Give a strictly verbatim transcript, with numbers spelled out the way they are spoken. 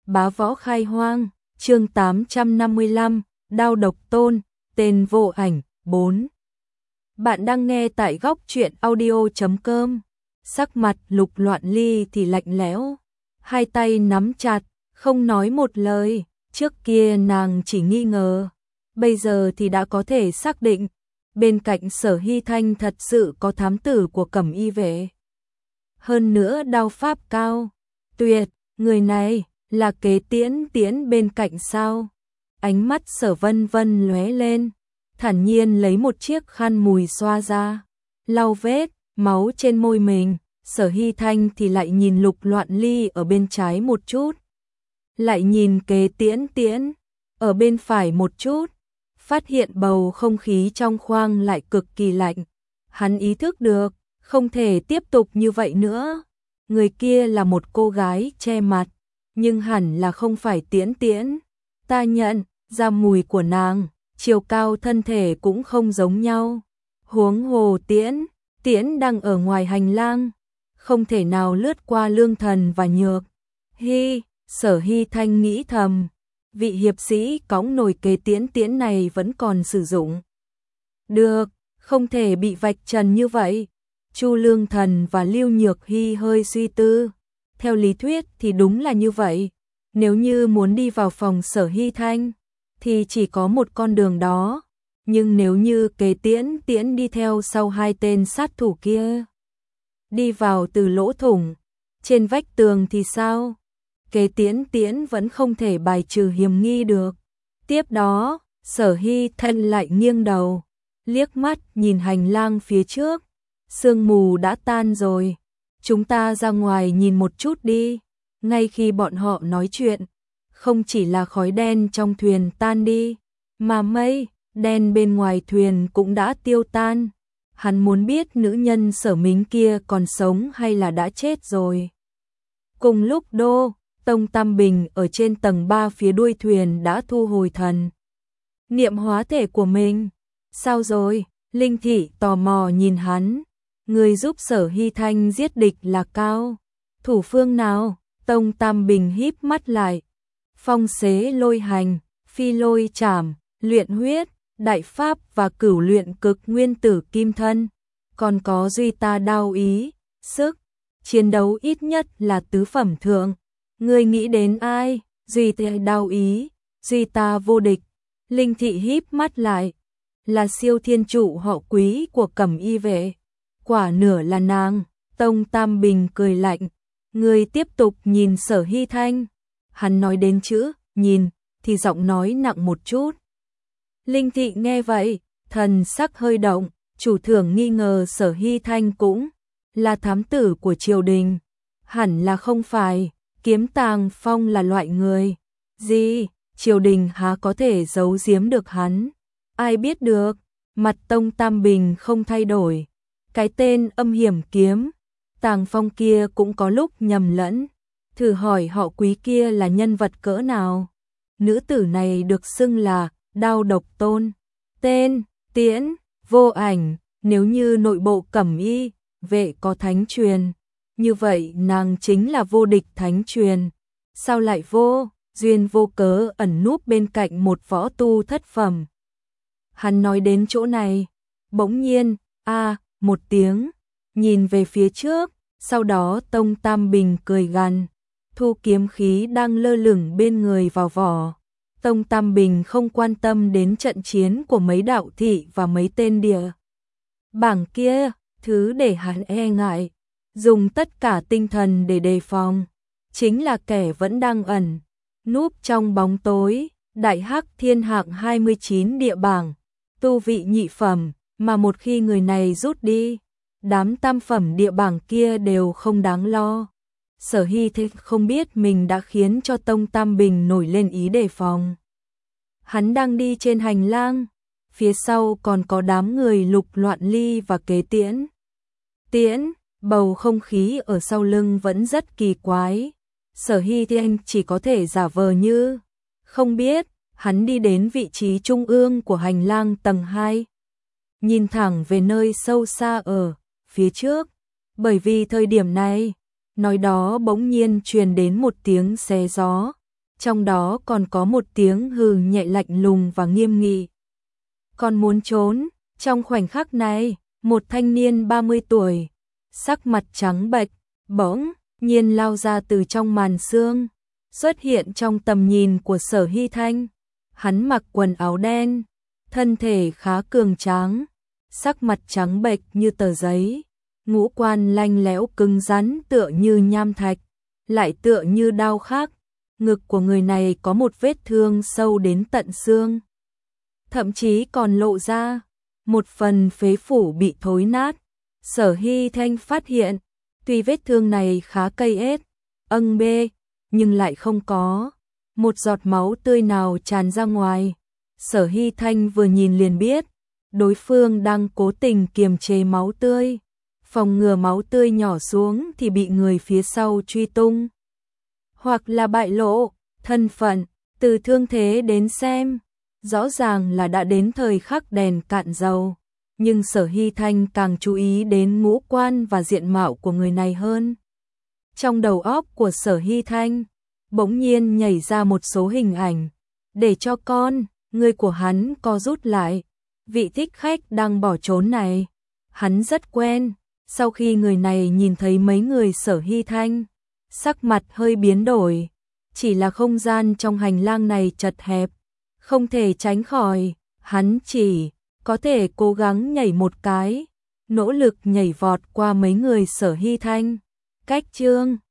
Bá võ khai hoang, chương tám trăm năm mươi lăm, đao độc tôn, tên vô ảnh, bốn. Bạn đang nghe tại góc truyện audio chấm com. Sắc mặt Lục Loạn Ly thì lạnh lẽo, hai tay nắm chặt, không nói một lời. Trước kia nàng chỉ nghi ngờ, bây giờ thì đã có thể xác định, bên cạnh Sở Hy Thanh thật sự có thám tử của Cẩm Y vệ. Hơn nữa đao pháp cao, tuyệt, người này là Kế Tiễn Tiễn bên cạnh sao? Ánh mắt Sở Vân Vân lóe lên, thản nhiên lấy một chiếc khăn mùi xoa ra, lau vết máu trên môi mình. Sở Hy Thanh thì lại nhìn Lục Loạn Ly ở bên trái một chút, lại nhìn Kế Tiễn Tiễn ở bên phải một chút, phát hiện bầu không khí trong khoang lại cực kỳ lạnh. Hắn ý thức được, không thể tiếp tục như vậy nữa. Người kia là một cô gái che mặt, nhưng hẳn là không phải Tiễn Tiễn. Ta nhận ra mùi của nàng, chiều cao thân thể cũng không giống nhau. Huống hồ Tiễn Tiễn đang ở ngoài hành lang, không thể nào lướt qua Lương Thần và Nhược Hy. Sở Hy Thanh nghĩ thầm, vị hiệp sĩ cõng nồi Kế Tiễn Tiễn này vẫn còn sử dụng được, không thể bị vạch trần như vậy. Chu Lương Thần và Lưu Nhược Hy hơi suy tư, theo lý thuyết thì đúng là như vậy. Nếu như muốn đi vào phòng Sở Hy Thanh thì chỉ có một con đường đó, nhưng nếu như Kế Tiễn Tiễn đi theo sau hai tên sát thủ kia, đi vào từ lỗ thủng trên vách tường thì sao? Kế Tiễn Tiễn vẫn không thể bài trừ hiểm nghi được. Tiếp đó, Sở Hy Thanh lại nghiêng đầu, liếc mắt nhìn hành lang phía trước. Sương mù đã tan rồi, chúng ta ra ngoài nhìn một chút đi. Ngay khi bọn họ nói chuyện, không chỉ là khói đen trong thuyền tan đi, mà mây đen bên ngoài thuyền cũng đã tiêu tan. Hắn muốn biết nữ nhân Sở Mính kia còn sống hay là đã chết rồi. Cùng lúc Đô Tông Tam Bình ở trên tầng ba phía đuôi thuyền đã thu hồi thần niệm hóa thể của mình. Sao rồi? Linh Thị tò mò nhìn hắn. Người giúp Sở Hy Thanh giết địch là Cao thủ phương nào? Tông Tam Bình híp mắt lại. Phong xế lôi hành, phi lôi trảm, luyện huyết, đại pháp và cửu luyện cực nguyên tử kim thân. Còn có duy ta đao ý, sức chiến đấu ít nhất là tứ phẩm thượng. Người nghĩ đến ai? Duy ta đao ý, duy ta vô địch. Linh Thị híp mắt lại. Là siêu thiên trụ họ Quý của Cẩm Y vệ. Quả nửa là nàng. Tông Tam Bình cười lạnh. Người tiếp tục nhìn Sở Hy Thanh. Hắn nói đến chữ nhìn thì giọng nói nặng một chút. Linh Thị nghe vậy, thần sắc hơi động. Chủ thưởng nghi ngờ Sở Hy Thanh cũng là thám tử của triều đình. Hẳn là không phải. Kiếm Tàng Phong là loại người gì? Triều đình há có thể giấu giếm được hắn? Ai biết được? Mặt Tông Tam Bình không thay đổi. Cái tên âm hiểm Kiếm Tàng Phong kia cũng có lúc nhầm lẫn. Thử hỏi họ Quý kia là nhân vật cỡ nào? Nữ tử này được xưng là đao độc tôn, tên Tiễn vô ảnh. Nếu như nội bộ Cẩm Y vệ có thánh truyền, như vậy nàng chính là vô địch thánh truyền. Sao lại vô duyên vô cớ ẩn núp bên cạnh một võ tu thất phẩm? Hắn nói đến chỗ này, bỗng nhiên a à, một tiếng, nhìn về phía trước. Sau đó Tông Tam Bình cười gằn, thu kiếm khí đang lơ lửng bên người vào vỏ. Tông Tam Bình không quan tâm đến trận chiến của mấy đạo thị và mấy tên địa bảng kia, thứ để hắn e ngại, dùng tất cả tinh thần để đề phòng, chính là kẻ vẫn đang ẩn núp trong bóng tối. Đại Hắc Thiên hạng hai mươi chín địa bảng, tu vị nhị phẩm, mà một khi người này rút đi, đám tam phẩm địa bảng kia đều không đáng lo. Sở Hy Thanh không biết mình đã khiến cho Tông Tam Bình nổi lên ý đề phòng. Hắn đang đi trên hành lang, phía sau còn có đám người Lục Loạn Ly và Kế Tiễn Tiễn. Bầu không khí ở sau lưng vẫn rất kỳ quái. Sở Hy Thanh chỉ có thể giả vờ như không biết. Hắn đi đến vị trí trung ương của hành lang tầng hai, nhìn thẳng về nơi sâu xa ở phía trước. Bởi vì thời điểm này, nói đó bỗng nhiên truyền đến một tiếng xé gió. trong đó còn có một tiếng hừ nhẹ lạnh lùng và nghiêm nghị. Còn muốn trốn? Trong khoảnh khắc này, một thanh niên ba mươi tuổi, sắc mặt trắng bệch, bỗng nhiên lao ra từ trong màn sương, xuất hiện trong tầm nhìn của Sở Hy Thanh. Hắn mặc quần áo đen, thân thể khá cường tráng, sắc mặt trắng bệch như tờ giấy, ngũ quan lanh lẽo cứng rắn tựa như nham thạch, lại tựa như đao khắc. Ngực của người này có một vết thương sâu đến tận xương, thậm chí còn lộ ra một phần phế phủ bị thối nát. Sở Hy Thanh phát hiện, tuy vết thương này khá cây ết, âng bê, nhưng lại không có một giọt máu tươi nào tràn ra ngoài. Sở Hy Thanh vừa nhìn liền biết, đối phương đang cố tình kiềm chế máu tươi, phòng ngừa máu tươi nhỏ xuống thì bị người phía sau truy tung, hoặc là bại lộ thân phận. Từ thương thế đến xem, rõ ràng là đã đến thời khắc đèn cạn dầu, nhưng Sở Hy Thanh càng chú ý đến ngũ quan và diện mạo của người này hơn. Trong đầu óc của Sở Hy Thanh bỗng nhiên nhảy ra một số hình ảnh, để cho con người của hắn co rút lại. Vị thích khách đang bỏ trốn này, hắn rất quen. Sau khi người này nhìn thấy mấy người Sở Hy Thanh, sắc mặt hơi biến đổi, chỉ là không gian trong hành lang này chật hẹp, không thể tránh khỏi, hắn chỉ có thể cố gắng nhảy một cái, nỗ lực nhảy vọt qua mấy người Sở Hy Thanh. Cách chương